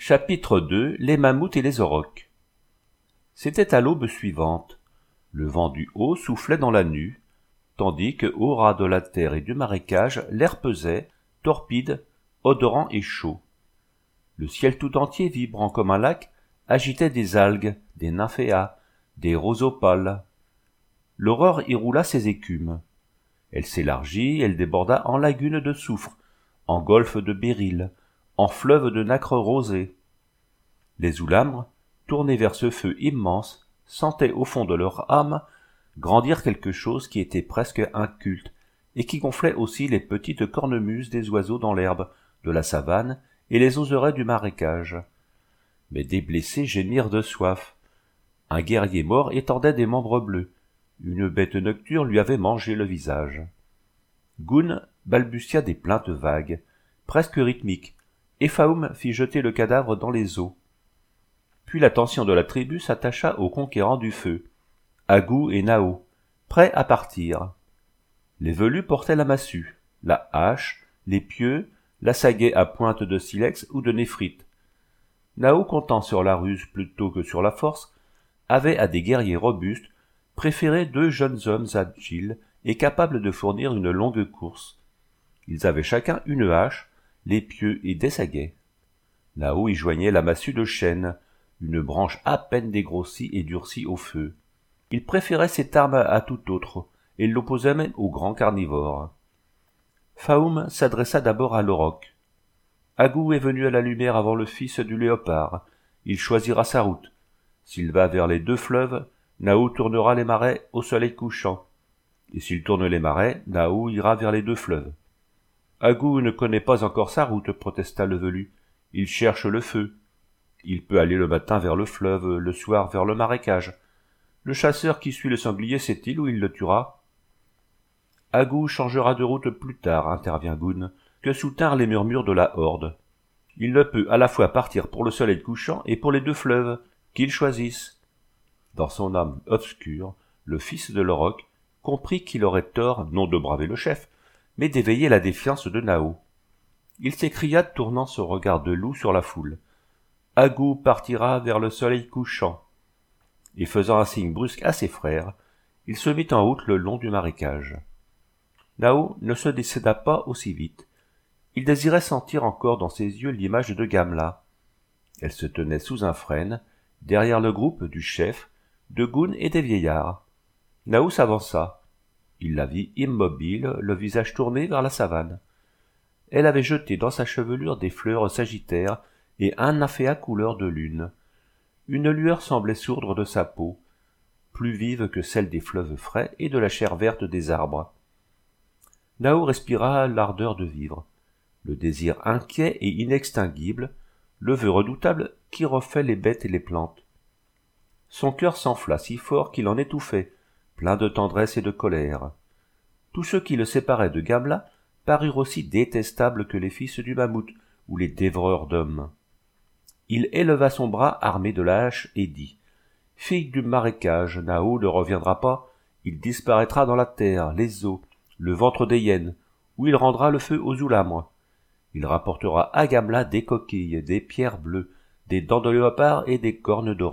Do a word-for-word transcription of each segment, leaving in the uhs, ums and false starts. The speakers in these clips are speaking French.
Chapitre deux. Les mammouths et les aurochs. C'était à l'aube suivante. Le vent du haut soufflait dans la nue, tandis que, au ras de la terre et du marécage, l'air pesait, torpide, odorant et chaud. Le ciel tout entier, vibrant comme un lac, agitait des algues, des nymphéas, des rosopales. L'aurore y roula ses écumes. Elle s'élargit, elle déborda en lagunes de soufre, en golfe de béryl, en fleuve de nacre rosée. Les oulamres, tournés vers ce feu immense, sentaient au fond de leur âme grandir quelque chose qui était presque inculte, et qui gonflait aussi les petites cornemuses des oiseaux dans l'herbe de la savane et les oserets du marécage. Mais des blessés gémirent de soif. Un guerrier mort étendait des membres bleus. Une bête nocturne lui avait mangé le visage. Goun balbutia des plaintes vagues, presque rythmiques, et Faoum fit jeter le cadavre dans les eaux. Puis l'attention de la tribu s'attacha aux conquérants du feu, Agou et Nao, prêts à partir. Les velus portaient la massue, la hache, les pieux, l'assagais à pointe de silex ou de néphrite. Nao, comptant sur la ruse plutôt que sur la force, avait à des guerriers robustes préféré deux jeunes hommes agiles et capables de fournir une longue course. Ils avaient chacun une hache, les pieux et des saguets. Nao y joignait la massue de chêne, une branche à peine dégrossie et durcie au feu. Il préférait cette arme à toute autre, et l'opposait même au grand carnivore. Faoum s'adressa d'abord à l'auroch. Agou est venu à la lumière avant le fils du léopard. Il choisira sa route. S'il va vers les deux fleuves, Nao tournera les marais au soleil couchant. Et s'il tourne les marais, Nao ira vers les deux fleuves. Agou ne connaît pas encore sa route, protesta le velu. Il cherche le feu. Il peut aller le matin vers le fleuve, le soir vers le marécage. Le chasseur qui suit le sanglier sait-il où il le tuera? Agou changera de route plus tard, intervint Goun, que soutinrent les murmures de la horde. Il ne peut à la fois partir pour le soleil couchant et pour les deux fleuves, qu'il choisisse. Dans son âme obscure, le fils de l'auroch comprit qu'il aurait tort non de braver le chef, mais d'éveiller la défiance de Nao. Il s'écria, tournant son regard de loup sur la foule. Agou partira vers le soleil couchant. Et faisant un signe brusque à ses frères, il se mit en route le long du marécage. Nao ne se décida pas aussi vite. Il désirait sentir encore dans ses yeux l'image de Gamla. Elle se tenait sous un frêne, derrière le groupe du chef, de Goun et des vieillards. Nao s'avança. Il la vit immobile, le visage tourné vers la savane. Elle avait jeté dans sa chevelure des fleurs sagittaires et un nymphéa couleur de lune. Une lueur semblait sourdre de sa peau, plus vive que celle des fleuves frais et de la chair verte des arbres. Nao respira l'ardeur de vivre, le désir inquiet et inextinguible, le vœu redoutable qui refait les bêtes et les plantes. Son cœur s'enfla si fort qu'il en étouffait, plein de tendresse et de colère. Tous ceux qui le séparaient de Gamla parurent aussi détestables que les fils du mammouth ou les dévoreurs d'hommes. Il éleva son bras armé de la hache et dit « Fille du marécage, Nao ne reviendra pas, il disparaîtra dans la terre, les eaux, le ventre des hyènes, où il rendra le feu aux oulamres. Il rapportera à Gamla des coquilles, des pierres bleues, des dents de léopard et des cornes d'auroch. »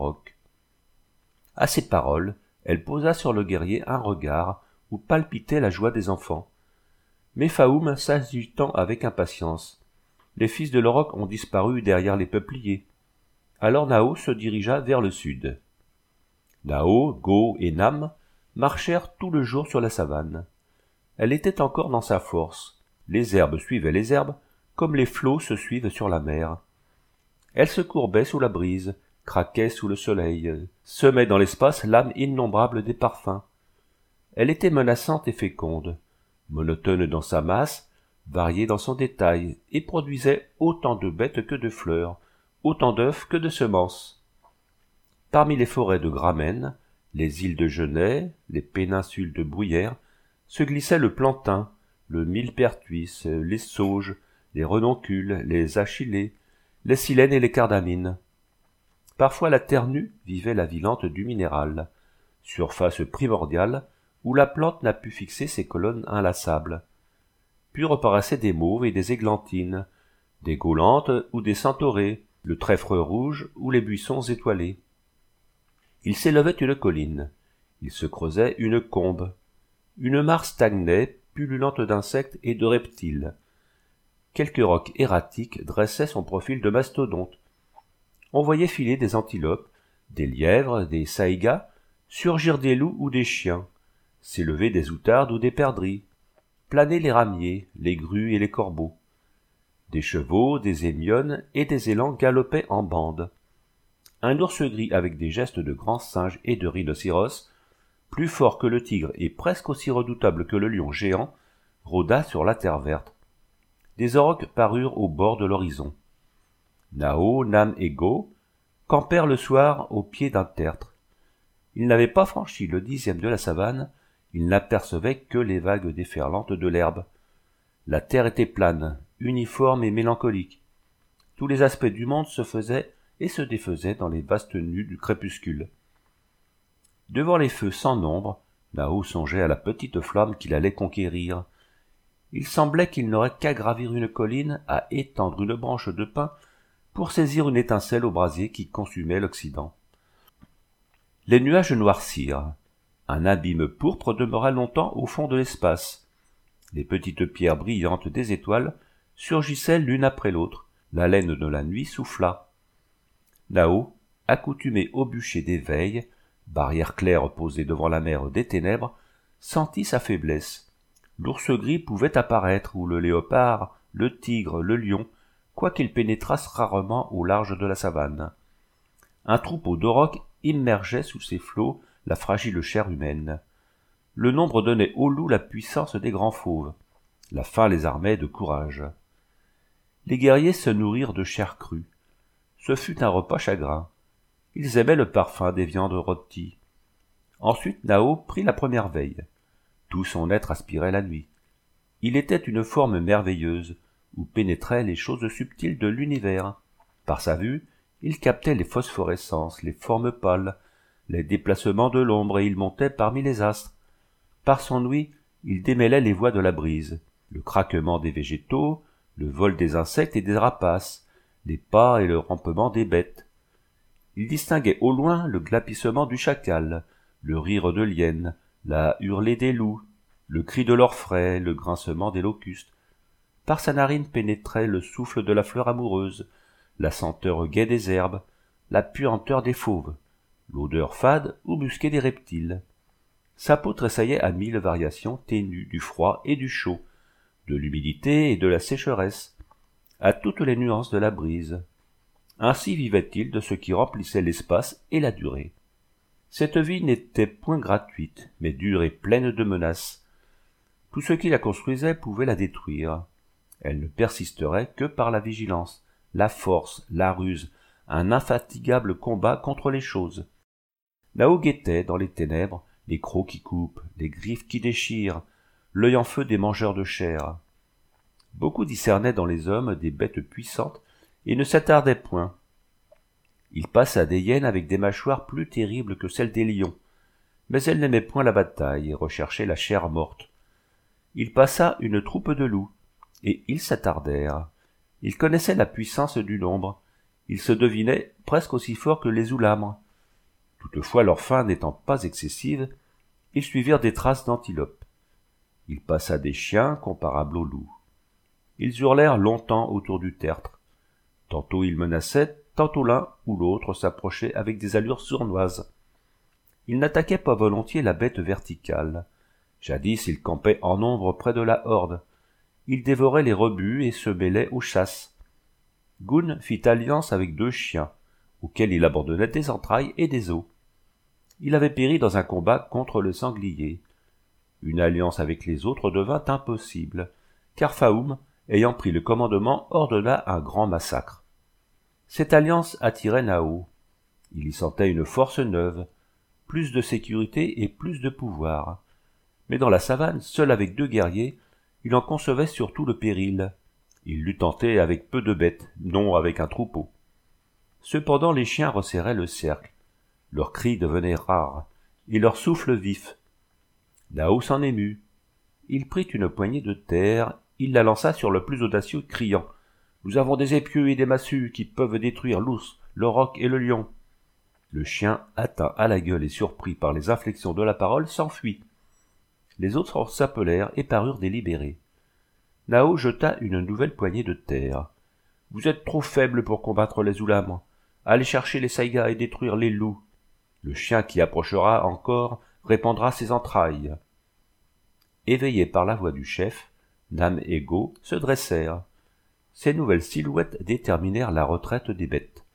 À ces paroles, elle posa sur le guerrier un regard où palpitait la joie des enfants. Mais Faoum s'agitant avec impatience. Les fils de l'auroch ont disparu derrière les peupliers. Alors Nao se dirigea vers le sud. Nao, Go et Nam marchèrent tout le jour sur la savane. Elle était encore dans sa force. Les herbes suivaient les herbes, comme les flots se suivent sur la mer. Elle se courbait sous la brise, craquait sous le soleil, semait dans l'espace l'âme innombrable des parfums. Elle était menaçante et féconde, monotone dans sa masse, variée dans son détail, et produisait autant de bêtes que de fleurs, autant d'œufs que de semences. Parmi les forêts de Gramène, les îles de Genêt, les péninsules de Bruyère, se glissaient le plantain, le millepertuis, les sauges, les renoncules, les achillées, les silènes et les cardamines. Parfois la terre nue vivait la vivante du minéral, surface primordiale où la plante n'a pu fixer ses colonnes inlassables. Puis reparaissaient des mauves et des églantines, des gaulantes ou des centaurées, le trèfle rouge ou les buissons étoilés. Il s'élevait une colline, il se creusait une combe, une mare stagnait, pullulante d'insectes et de reptiles. Quelques rocs erratiques dressaient son profil de mastodonte. On voyait filer des antilopes, des lièvres, des saïgas, surgir des loups ou des chiens, s'élever des outardes ou des perdrix, planer les ramiers, les grues et les corbeaux. Des chevaux, des hémiones et des élans galopaient en bande. Un ours gris avec des gestes de grand singe et de rhinocéros, plus fort que le tigre et presque aussi redoutable que le lion géant, rôda sur la terre verte. Des aurochs parurent au bord de l'horizon. Nao, Nam et Go campèrent le soir au pied d'un tertre. Ils n'avaient pas franchi le dixième de la savane, ils n'apercevaient que les vagues déferlantes de l'herbe. La terre était plane, uniforme et mélancolique. Tous les aspects du monde se faisaient et se défaisaient dans les vastes nues du crépuscule. Devant les feux sans nombre, Nao songeait à la petite flamme qu'il allait conquérir. Il semblait qu'il n'aurait qu'à gravir une colline, à étendre une branche de pin pour saisir une étincelle au brasier qui consumait l'Occident. Les nuages noircirent. Un abîme pourpre demeura longtemps au fond de l'espace. Les petites pierres brillantes des étoiles surgissaient l'une après l'autre. La laine de la nuit souffla. Nao, accoutumé au bûcher des veilles, barrière claire posée devant la mer des ténèbres, sentit sa faiblesse. L'ours gris pouvait apparaître, ou le léopard, le tigre, le lion, quoiqu'ils pénétrassent rarement au large de la savane. Un troupeau d'aurochs immergeait sous ses flots la fragile chair humaine. Le nombre donnait au loup la puissance des grands fauves. La faim les armait de courage. Les guerriers se nourrirent de chair crue. Ce fut un repas chagrin. Ils aimaient le parfum des viandes rôties. Ensuite Nao prit la première veille. Tout son être aspirait la nuit. Il était une forme merveilleuse, où pénétraient les choses subtiles de l'univers. Par sa vue, il captait les phosphorescences, les formes pâles, les déplacements de l'ombre, et il montait parmi les astres. Par son ouïe, il démêlait les voix de la brise, le craquement des végétaux, le vol des insectes et des rapaces, les pas et le rampement des bêtes. Il distinguait au loin le glapissement du chacal, le rire de l'hyène, la hurlée des loups, le cri de l'orfraie, le grincement des locustes. Par sa narine pénétrait le souffle de la fleur amoureuse, la senteur gaie des herbes, la puanteur des fauves, l'odeur fade ou musquée des reptiles. Sa peau tressaillait à mille variations ténues du froid et du chaud, de l'humidité et de la sécheresse, à toutes les nuances de la brise. Ainsi vivait-il de ce qui remplissait l'espace et la durée. Cette vie n'était point gratuite, mais dure et pleine de menaces. Tout ce qui la construisait pouvait la détruire. Elle ne persisterait que par la vigilance, la force, la ruse, un infatigable combat contre les choses. Nao guettait dans les ténèbres les crocs qui coupent, les griffes qui déchirent, l'œil en feu des mangeurs de chair. Beaucoup discernaient dans les hommes des bêtes puissantes et ne s'attardaient point. Il passa des hyènes avec des mâchoires plus terribles que celles des lions, mais elles n'aimaient point la bataille et recherchaient la chair morte. Il passa une troupe de loups, et ils s'attardèrent. Ils connaissaient la puissance du nombre, ils se devinaient presque aussi forts que les oulamres. Toutefois, leur faim n'étant pas excessive, ils suivirent des traces d'antilopes. Il passa des chiens comparables aux loups. Ils hurlèrent longtemps autour du tertre. Tantôt ils menaçaient, tantôt l'un ou l'autre s'approchait avec des allures sournoises. Ils n'attaquaient pas volontiers la bête verticale. Jadis ils campaient en nombre près de la horde. Ils dévoraient les rebuts et se mêlaient aux chasses. Gun fit alliance avec deux chiens, auxquels il abandonnait des entrailles et des os. Il avait péri dans un combat contre le sanglier. Une alliance avec les autres devint impossible, car Faoum, ayant pris le commandement, ordonna un grand massacre. Cette alliance attirait Nao. Il y sentait une force neuve, plus de sécurité et plus de pouvoir. Mais dans la savane, seul avec deux guerriers, il en concevait surtout le péril. Il l'eût tenté avec peu de bêtes, non avec un troupeau. Cependant les chiens resserraient le cercle. Leurs cris devenaient rares, et leur souffle vif. Nao s'en émut. Il prit une poignée de terre, il la lança sur le plus audacieux, criant Nous avons des épieux et des massues qui peuvent détruire l'ours, le roc et le lion. » Le chien, atteint à la gueule et surpris par les inflexions de la parole, s'enfuit. Les autres s'appelèrent et parurent délibérés. Nao jeta une nouvelle poignée de terre. « Vous êtes trop faibles pour combattre les Ulamres. Allez chercher les Saïgas et détruire les loups. Le chien qui approchera encore répandra ses entrailles. » Éveillés par la voix du chef, Nam et Go se dressèrent. Ces nouvelles silhouettes déterminèrent la retraite des bêtes.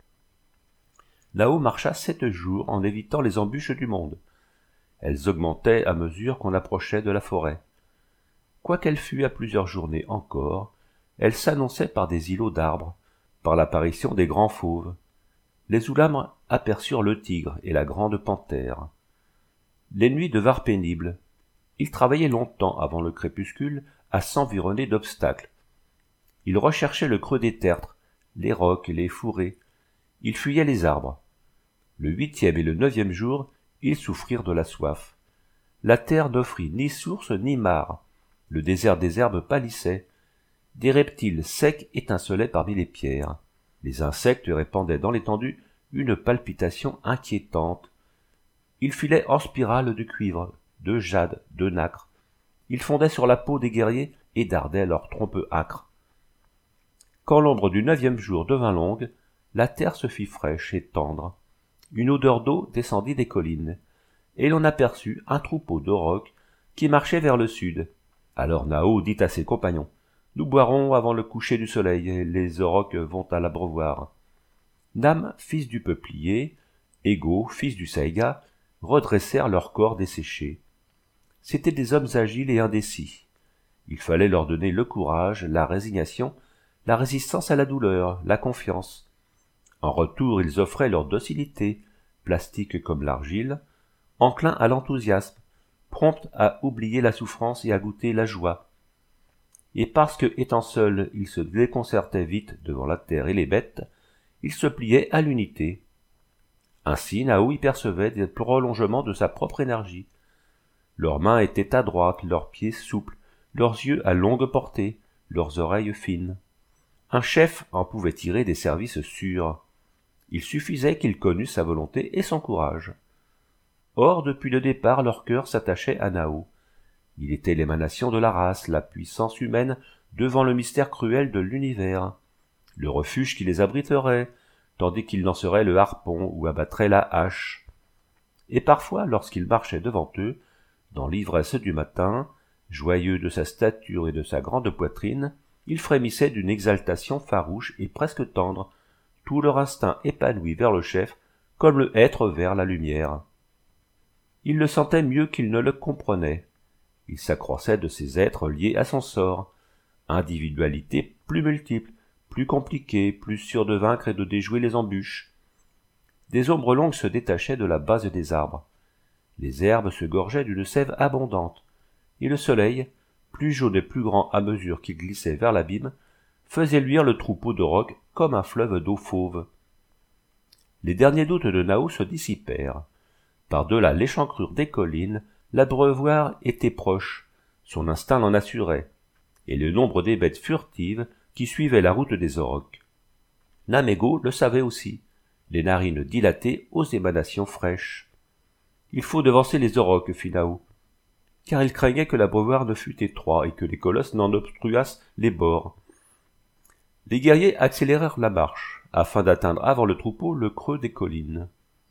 Nao marcha sept jours en évitant les embûches du monde. Elles augmentaient à mesure qu'on approchait de la forêt. Quoiqu'elle fût à plusieurs journées encore, elle s'annonçait par des îlots d'arbres, par l'apparition des grands fauves. Les Ulamres aperçurent le tigre et la grande panthère. Les nuits devinrent pénibles. Ils travaillaient longtemps avant le crépuscule à s'environner d'obstacles. Ils recherchaient le creux des tertres, les rocs, les fourrés. Ils fuyaient les arbres. Le huitième et le neuvième jour, ils souffrirent de la soif. La terre n'offrit ni source ni mare. Le désert des herbes pâlissait. Des reptiles secs étincelaient parmi les pierres. Les insectes répandaient dans l'étendue une palpitation inquiétante. Ils filaient en spirale de cuivre, de jade, de nacre. Ils fondaient sur la peau des guerriers et dardaient leurs trompes âcres. Quand l'ombre du neuvième jour devint longue, la terre se fit fraîche et tendre. Une odeur d'eau descendit des collines, et l'on aperçut un troupeau d'aurochs qui marchait vers le sud. Alors Nao dit à ses compagnons: « Nous boirons avant le coucher du soleil, les aurochs vont à l'abreuvoir. » Nam, fils du peuplier, et Go, fils du saïga, redressèrent leurs corps desséchés. C'étaient des hommes agiles et indécis. Il fallait leur donner le courage, la résignation, la résistance à la douleur, la confiance. En retour, ils offraient leur docilité, plastique comme l'argile, enclins à l'enthousiasme, prompts à oublier la souffrance et à goûter la joie. Et parce que, étant seuls, ils se déconcertaient vite devant la terre et les bêtes, ils se pliaient à l'unité. Ainsi, Nao y percevait des prolongements de sa propre énergie. Leurs mains étaient adroites, leurs pieds souples, leurs yeux à longue portée, leurs oreilles fines. Un chef en pouvait tirer des services sûrs. Il suffisait qu'il connût sa volonté et son courage. Or, depuis le départ, leur cœur s'attachait à Nao. Il était l'émanation de la race, la puissance humaine devant le mystère cruel de l'univers, le refuge qui les abriterait, tandis qu'il lancerait le harpon ou abattrait la hache. Et parfois, lorsqu'il marchait devant eux, dans l'ivresse du matin, joyeux de sa stature et de sa grande poitrine, il frémissait d'une exaltation farouche et presque tendre, tout leur instinct épanoui vers le chef, comme le hêtre vers la lumière. Il le sentait mieux qu'il ne le comprenait. Il s'accroissait de ces êtres liés à son sort, individualité plus multiple, plus compliquée, plus sûre de vaincre et de déjouer les embûches. Des ombres longues se détachaient de la base des arbres. Les herbes se gorgeaient d'une sève abondante, et le soleil, plus jaune et plus grand à mesure qu'il glissait vers l'abîme, faisait luire le troupeau de rocs comme un fleuve d'eau fauve. Les derniers doutes de Nao se dissipèrent. Par-delà l'échancrure des collines, l'abreuvoir était proche, son instinct l'en assurait, et le nombre des bêtes furtives qui suivaient la route des aurochs. Nam et Go le savaient aussi, les narines dilatées aux émanations fraîches. Il faut devancer les aurochs, fit Nao, car il craignait que l'abreuvoir ne fût étroit et que les colosses n'en obstruassent les bords. Les guerriers accélérèrent la marche, afin d'atteindre avant le troupeau le creux des collines.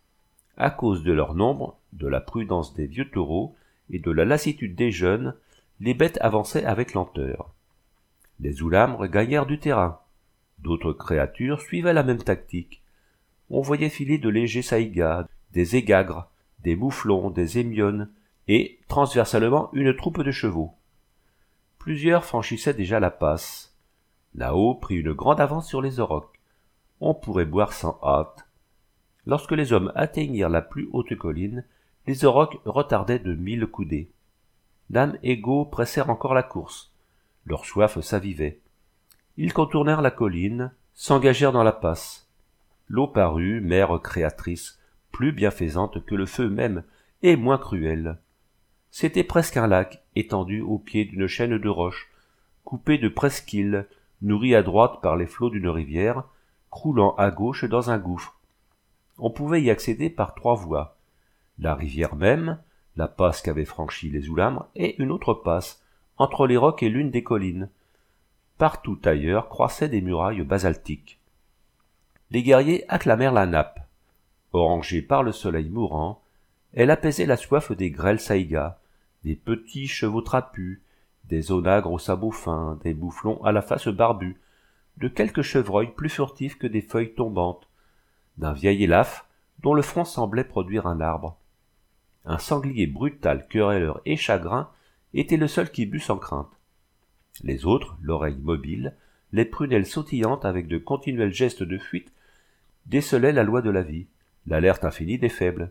À cause de leur nombre, de la prudence des vieux taureaux et de la lassitude des jeunes, les bêtes avançaient avec lenteur. Les Ulamres gagnèrent du terrain. D'autres créatures suivaient la même tactique. On voyait filer de légers saïgas, des égagres, des mouflons, des émiones, et, transversalement, une troupe de chevaux. Plusieurs franchissaient déjà la passe. Nao prit une grande avance sur les aurochs. On pourrait boire sans hâte. Lorsque les hommes atteignirent la plus haute colline, les aurochs retardaient de mille coudées. Nam et Go pressèrent encore la course. Leur soif s'avivait. Ils contournèrent la colline, s'engagèrent dans la passe. L'eau parut, mère créatrice, plus bienfaisante que le feu même, et moins cruelle. C'était presque un lac, étendu au pied d'une chaîne de roches, coupé de presqu'îles, nourri à droite par les flots d'une rivière, croulant à gauche dans un gouffre. On pouvait y accéder par trois voies. La rivière même, la passe qu'avaient franchie les Ulamres, et une autre passe, entre les rocs et l'une des collines. Partout ailleurs croissaient des murailles basaltiques. Les guerriers acclamèrent la nappe. Orangée par le soleil mourant, elle apaisait la soif des grêles saïgas, des petits chevaux trapus, des onagres aux sabots fins, des mouflons à la face barbue, de quelques chevreuils plus furtifs que des feuilles tombantes, d'un vieil élaphe dont le front semblait produire un arbre. Un sanglier brutal, querelleur et chagrin était le seul qui but sans crainte. Les autres, l'oreille mobile, les prunelles sautillantes avec de continuels gestes de fuite, décelaient la loi de la vie, l'alerte infinie des faibles.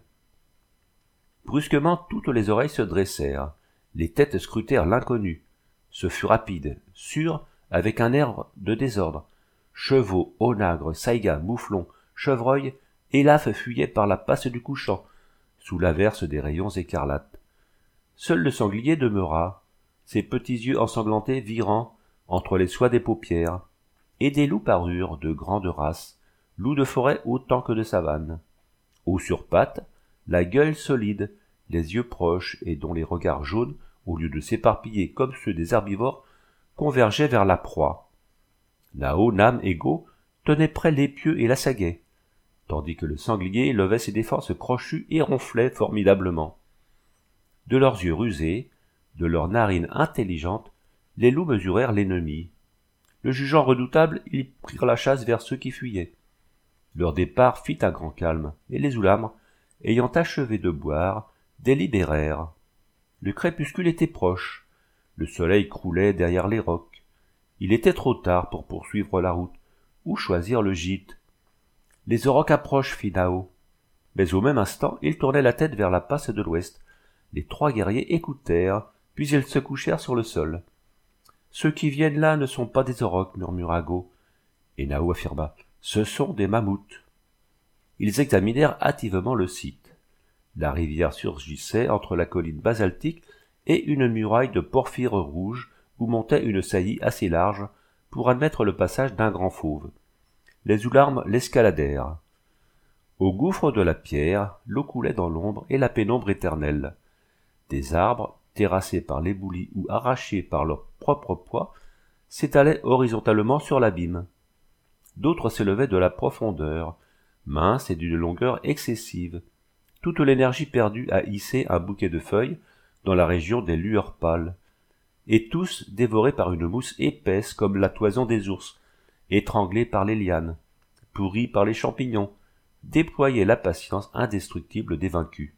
Brusquement, toutes les oreilles se dressèrent, les têtes scrutèrent l'inconnu. Ce fut rapide, sûr, avec un air de désordre. Chevaux, onagres, saïgas, mouflons, chevreuils, élaphes fuyaient par la passe du couchant, sous l'averse des rayons écarlates. Seul le sanglier demeura, ses petits yeux ensanglantés virant entre les soies des paupières, et des loups parurent de grande race, loups de forêt autant que de savane. Hauts sur pattes, la gueule solide, les yeux proches et dont les regards jaunes, au lieu de s'éparpiller comme ceux des herbivores, convergeaient vers la proie. Nao, Nam et Go tenaient près l'épieu et l'assagaient, tandis que le sanglier levait ses défenses crochues et ronflait formidablement. De leurs yeux rusés, de leurs narines intelligentes, les loups mesurèrent l'ennemi. Le jugeant redoutable, ils prirent la chasse vers ceux qui fuyaient. Leur départ fit un grand calme, et les Ulamres, ayant achevé de boire, délibérèrent. Le crépuscule était proche, le soleil croulait derrière les rocs. Il était trop tard pour poursuivre la route, ou choisir le gîte. Les aurochs approchent, fit Nao. Mais au même instant, ils tournaient la tête vers la passe de l'ouest. Les trois guerriers écoutèrent, puis ils se couchèrent sur le sol. « Ceux qui viennent là ne sont pas des aurochs, murmura Go. Et Nao affirma. « Ce sont des mammouths. » Ils examinèrent hâtivement le site. La rivière surgissait entre la colline basaltique et une muraille de porphyre rouge où montait une saillie assez large pour admettre le passage d'un grand fauve. Les Ulamres l'escaladèrent. Au gouffre de la pierre, l'eau coulait dans l'ombre et la pénombre éternelle. Des arbres, terrassés par l'éboulis ou arrachés par leur propre poids, s'étalaient horizontalement sur l'abîme. D'autres s'élevaient de la profondeur, minces et d'une longueur excessive, toute l'énergie perdue à hisser un bouquet de feuilles dans la région des lueurs pâles, et tous dévorés par une mousse épaisse comme la toison des ours, étranglés par les lianes, pourris par les champignons, déployaient la patience indestructible des vaincus.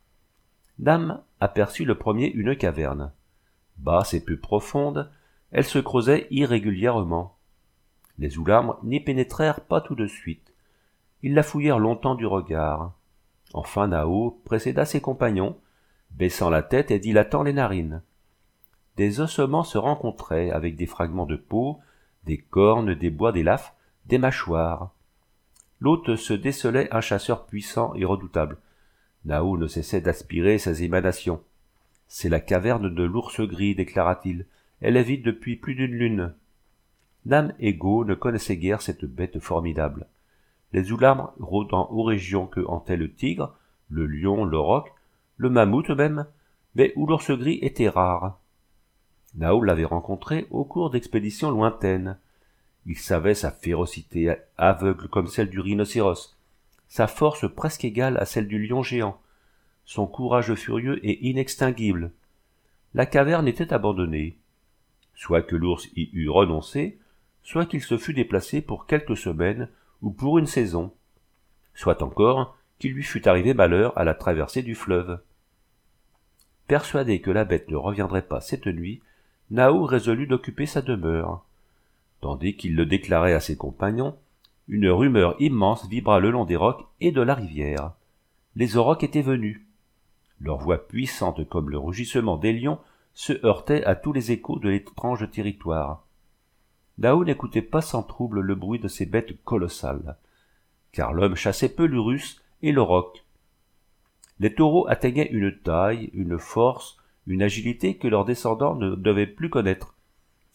Nam aperçut le premier une caverne. Basse et peu profonde, elle se creusait irrégulièrement. Les Ulamres n'y pénétrèrent pas tout de suite. Ils la fouillèrent longtemps du regard. Enfin Nao précéda ses compagnons, baissant la tête et dilatant les narines. Des ossements se rencontraient avec des fragments de peau, des cornes, des bois d'élaphe, des mâchoires. L'hôte se décelait un chasseur puissant et redoutable. Nao ne cessait d'aspirer ses émanations. « C'est la caverne de l'ours gris, déclara-t-il. Elle est vide depuis plus d'une lune. » Nam et Go ne connaissaient guère cette bête formidable. Les Ulamres, rôdant aux régions que hantaient le tigre, le lion, l'auroch, le mammouth même, mais où l'ours gris était rare. Nao l'avait rencontré au cours d'expéditions lointaines. Il savait sa férocité aveugle comme celle du rhinocéros, sa force presque égale à celle du lion géant, son courage furieux et inextinguible. La caverne était abandonnée. Soit que l'ours y eût renoncé, soit qu'il se fût déplacé pour quelques semaines ou pour une saison, soit encore qu'il lui fût arrivé malheur à la traversée du fleuve. Persuadé que la bête ne reviendrait pas cette nuit, Nao résolut d'occuper sa demeure. Tandis qu'il le déclarait à ses compagnons, une rumeur immense vibra le long des rocs et de la rivière. Les aurochs étaient venus. Leur voix puissante comme le rugissement des lions se heurtait à tous les échos de l'étrange territoire. Nao n'écoutait pas sans trouble le bruit de ces bêtes colossales, car l'homme chassait peu l'urus et l'auroch. Les taureaux atteignaient une taille, une force, une agilité que leurs descendants ne devaient plus connaître.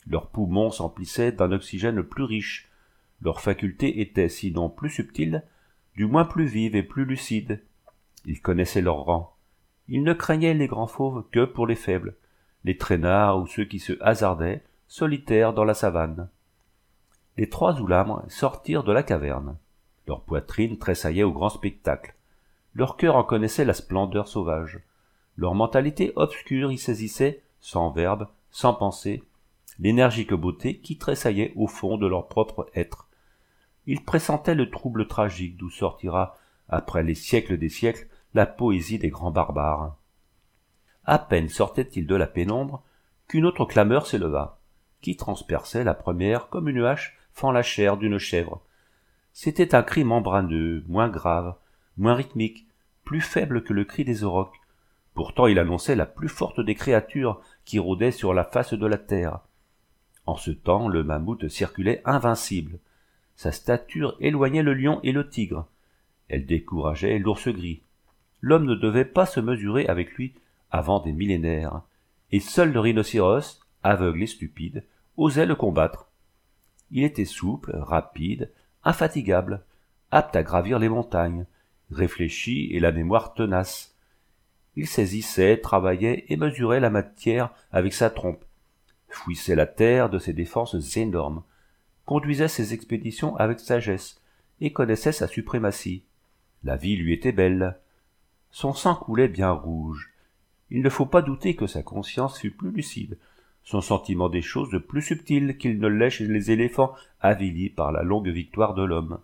Leurs poumons s'emplissaient d'un oxygène plus riche, leurs facultés étaient, sinon plus subtiles, du moins plus vives et plus lucides. Ils connaissaient leur rang. Ils ne craignaient les grands fauves que pour les faibles, les traînards ou ceux qui se hasardaient, solitaires dans la savane. Les trois Oulamres sortirent de la caverne. Leur poitrine tressaillait au grand spectacle. Leur cœur en connaissait la splendeur sauvage. Leur mentalité obscure y saisissait, sans verbe, sans pensée, l'énergique beauté qui tressaillait au fond de leur propre être. Ils pressentaient le trouble tragique d'où sortira, après les siècles des siècles, la poésie des grands barbares. À peine sortaient-ils de la pénombre qu'une autre clameur s'éleva, qui transperçait la première comme une hache fend la chair d'une chèvre. C'était un cri membraneux, moins grave, moins rythmique, plus faible que le cri des aurochs. Pourtant il annonçait la plus forte des créatures qui rôdaient sur la face de la terre. En ce temps, le mammouth circulait invincible. Sa stature éloignait le lion et le tigre. Elle décourageait l'ours gris. L'homme ne devait pas se mesurer avec lui avant des millénaires, et seul le rhinocéros, aveugle et stupide, osait le combattre. Il était souple, rapide, infatigable, apte à gravir les montagnes, réfléchi et la mémoire tenace. Il saisissait, travaillait et mesurait la matière avec sa trompe, fouissait la terre de ses défenses énormes, conduisait ses expéditions avec sagesse et connaissait sa suprématie. La vie lui était belle. Son sang coulait bien rouge. Il ne faut pas douter que sa conscience fût plus lucide, son sentiment des choses plus subtil qu'il ne l'est chez les éléphants avilis par la longue victoire de l'homme.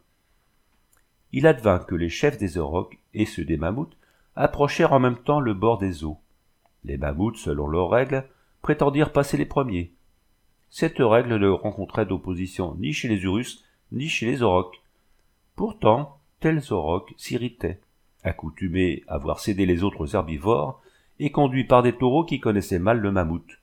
Il advint que les chefs des aurochs et ceux des mammouths approchèrent en même temps le bord des eaux. Les mammouths, selon leurs règles, prétendirent passer les premiers. Cette règle ne rencontrait d'opposition ni chez les urus, ni chez les aurochs. Pourtant, tels aurochs s'irritaient, accoutumés à voir céder les autres herbivores, et conduits par des taureaux qui connaissaient mal le mammouth.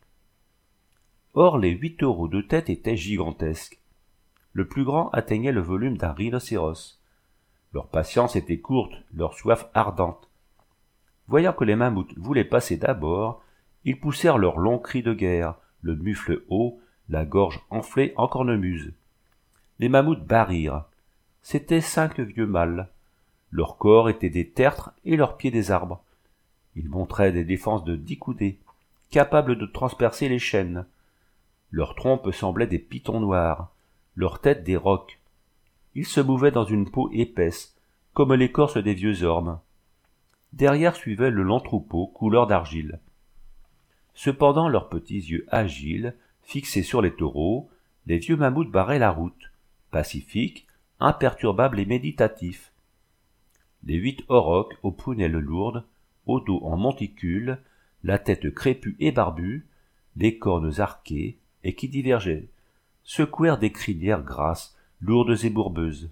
Or les huit taureaux de tête étaient gigantesques. Le plus grand atteignait le volume d'un rhinocéros. Leur patience était courte, leur soif ardente. Voyant que les mammouths voulaient passer d'abord, ils poussèrent leurs longs cris de guerre, le mufle haut, la gorge enflée en cornemuse. Les mammouths barrirent. C'étaient cinq vieux mâles. Leur corps était des tertres et leurs pieds des arbres. Ils montraient des défenses de dix coudées, capables de transpercer les chênes. Leurs trompes semblaient des pitons noirs, leurs têtes des rocs. Ils se mouvaient dans une peau épaisse, comme l'écorce des vieux ormes. Derrière suivait le long troupeau couleur d'argile. Cependant leurs petits yeux agiles, fixés sur les taureaux, les vieux mammouths barraient la route, pacifiques, imperturbables et méditatifs. Les huit aurochs aux prunelles lourdes, au dos en monticule, la tête crépue et barbue, les cornes arquées et qui divergeaient, secouèrent des crinières grasses, lourdes et bourbeuses.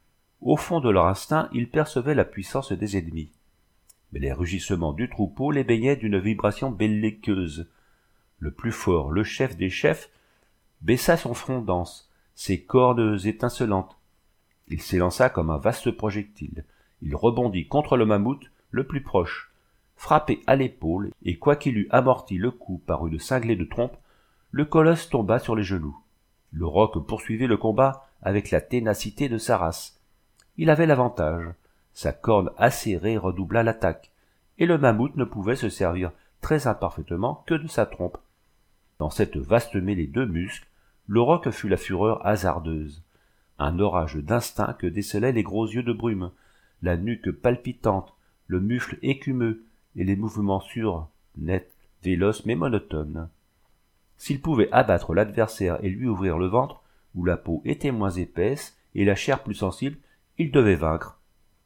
Au fond de leur instinct, ils percevaient la puissance des ennemis. Mais les rugissements du troupeau les baignaient d'une vibration belliqueuse. Le plus fort, le chef des chefs, baissa son front dense, ses cornes étincelantes. Il s'élança comme un vaste projectile. Il rebondit contre le mammouth, le plus proche, frappé à l'épaule, et quoiqu'il eût amorti le coup par une cinglée de trompe, le colosse tomba sur les genoux. Le roc poursuivit le combat avec la ténacité de sa race. Il avait l'avantage. Sa corne acérée redoubla l'attaque, et le mammouth ne pouvait se servir très imparfaitement que de sa trompe. Dans cette vaste mêlée de muscles, le roc fut la fureur hasardeuse, un orage d'instinct que décelaient les gros yeux de brume, la nuque palpitante, le mufle écumeux et les mouvements sûrs, nets, véloces mais monotones. S'il pouvait abattre l'adversaire et lui ouvrir le ventre, où la peau était moins épaisse et la chair plus sensible, il devait vaincre.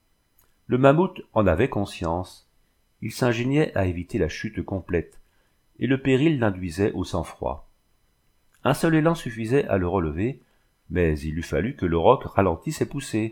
Le mammouth en avait conscience. Il s'ingéniait à éviter la chute complète, et le péril l'induisait au sang-froid. Un seul élan suffisait à le relever, mais il eût fallu que le roc ralentisse et poussait.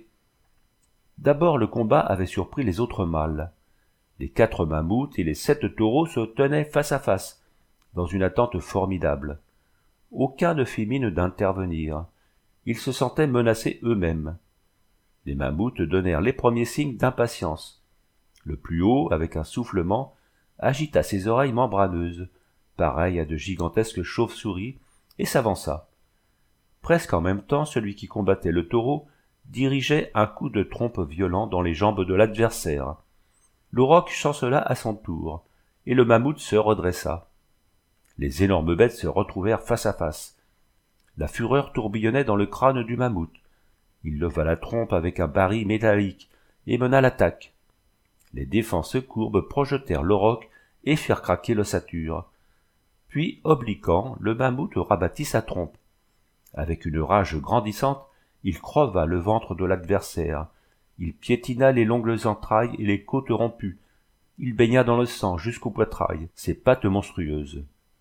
D'abord le combat avait surpris les autres mâles. Les quatre mammouths et les sept taureaux se tenaient face à face, dans une attente formidable. Aucun ne fit mine d'intervenir. Ils se sentaient menacés eux-mêmes. Les mammouths donnèrent les premiers signes d'impatience. Le plus haut, avec un soufflement, agita ses oreilles membraneuses, pareilles à de gigantesques chauves-souris, et s'avança. Presque en même temps, celui qui combattait le taureau dirigeait un coup de trompe violent dans les jambes de l'adversaire. L'auroch chancela à son tour, et le mammouth se redressa. Les énormes bêtes se retrouvèrent face à face. La fureur tourbillonnait dans le crâne du mammouth. Il leva la trompe avec un baris métallique et mena l'attaque. Les défenses courbes projetèrent l'auroch et firent craquer l'ossature. Puis, obliquant, le mammouth rabattit sa trompe. Avec une rage grandissante, il creva le ventre de l'adversaire. Il piétina les longues entrailles et les côtes rompues. Il baigna dans le sang jusqu'au poitrail, ses pattes monstrueuses.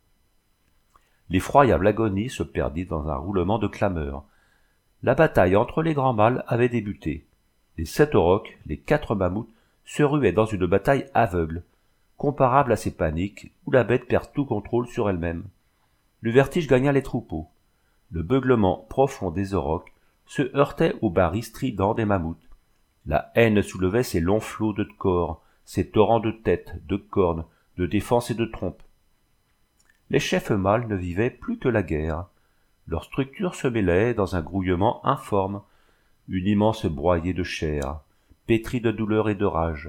L'effroyable agonie se perdit dans un roulement de clameurs. La bataille entre les grands mâles avait débuté. Les sept aurochs, les quatre mammouths, se ruaient dans une bataille aveugle, comparable à ces paniques où la bête perd tout contrôle sur elle-même. Le vertige gagna les troupeaux. Le beuglement profond des aurochs se heurtait au baris strident des mammouths. La haine soulevait ces longs flots de corps, ces torrents de têtes, de cornes, de défenses et de trompes. Les chefs mâles ne vivaient plus que la guerre. Leur structure se mêlait dans un grouillement informe, une immense broyée de chair, pétrie de douleur et de rage.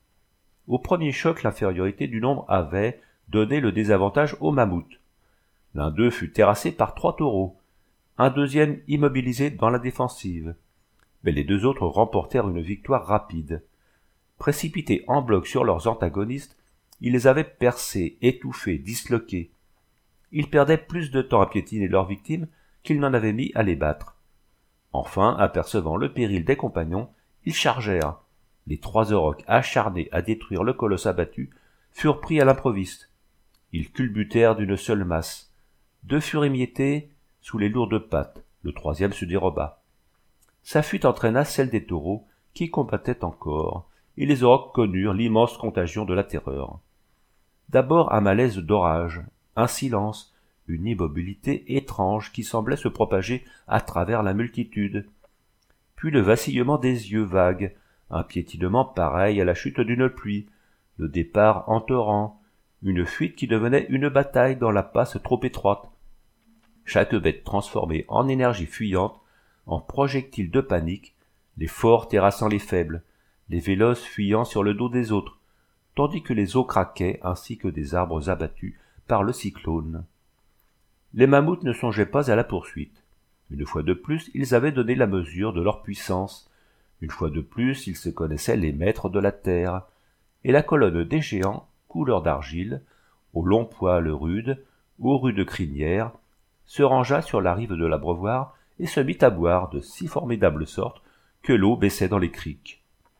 Au premier choc, l'infériorité du nombre avait donné le désavantage aux mammouths. L'un d'eux fut terrassé par trois taureaux, un deuxième immobilisé dans la défensive, mais les deux autres remportèrent une victoire rapide. Précipités en bloc sur leurs antagonistes, ils les avaient percés, étouffés, disloqués. Ils perdaient plus de temps à piétiner leurs victimes qu'ils n'en avaient mis à les battre. Enfin, apercevant le péril des compagnons, ils chargèrent. Les trois aurochs, acharnés à détruire le colosse abattu, furent pris à l'improviste. Ils culbutèrent d'une seule masse. Deux furent émiettés sous les lourdes pattes, le troisième se déroba. Sa fuite entraîna celle des taureaux, qui combattaient encore, et les aurochs connurent l'immense contagion de la terreur. D'abord un malaise d'orage, un silence, une immobilité étrange qui semblait se propager à travers la multitude. Puis le vacillement des yeux vagues, un piétinement pareil à la chute d'une pluie, le départ en torrent, une fuite qui devenait une bataille dans la passe trop étroite. Chaque bête transformée en énergie fuyante, en projectiles de panique, les forts terrassant les faibles, les véloces fuyant sur le dos des autres, tandis que les eaux craquaient ainsi que des arbres abattus par le cyclone. Les mammouths ne songeaient pas à la poursuite. Une fois de plus, ils avaient donné la mesure de leur puissance. Une fois de plus, ils se connaissaient les maîtres de la terre. Et la colonne des géants, couleur d'argile, aux longs poils rudes, aux rudes crinières, se rangea sur la rive de l'abreuvoir et se mit à boire de si formidable sorte que l'eau baissait dans les criques.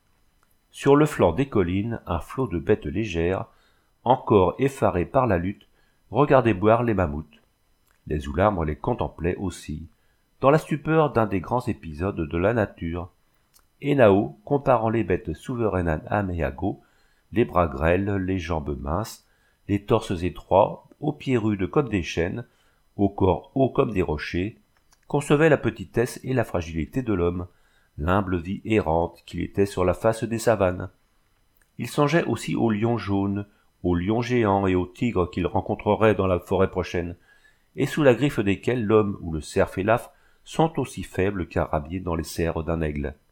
Sur le flanc des collines, un flot de bêtes légères, encore effarées par la lutte, regardait boire les mammouths. Les oularmes les contemplaient aussi, dans la stupeur d'un des grands épisodes de la nature. Et Nao, comparant les bêtes souveraines à Ameago, les bras grêles, les jambes minces, les torses étroits, aux pieds rudes comme des chênes, au corps haut comme des rochers, concevait la petitesse et la fragilité de l'homme, l'humble vie errante qu'il était sur la face des savanes. Il songeait aussi aux lions jaunes, aux lions géants et aux tigres qu'il rencontrerait dans la forêt prochaine, et sous la griffe desquels l'homme ou le cerf et l'âpre sont aussi faibles qu'un rabier dans les serres d'un aigle.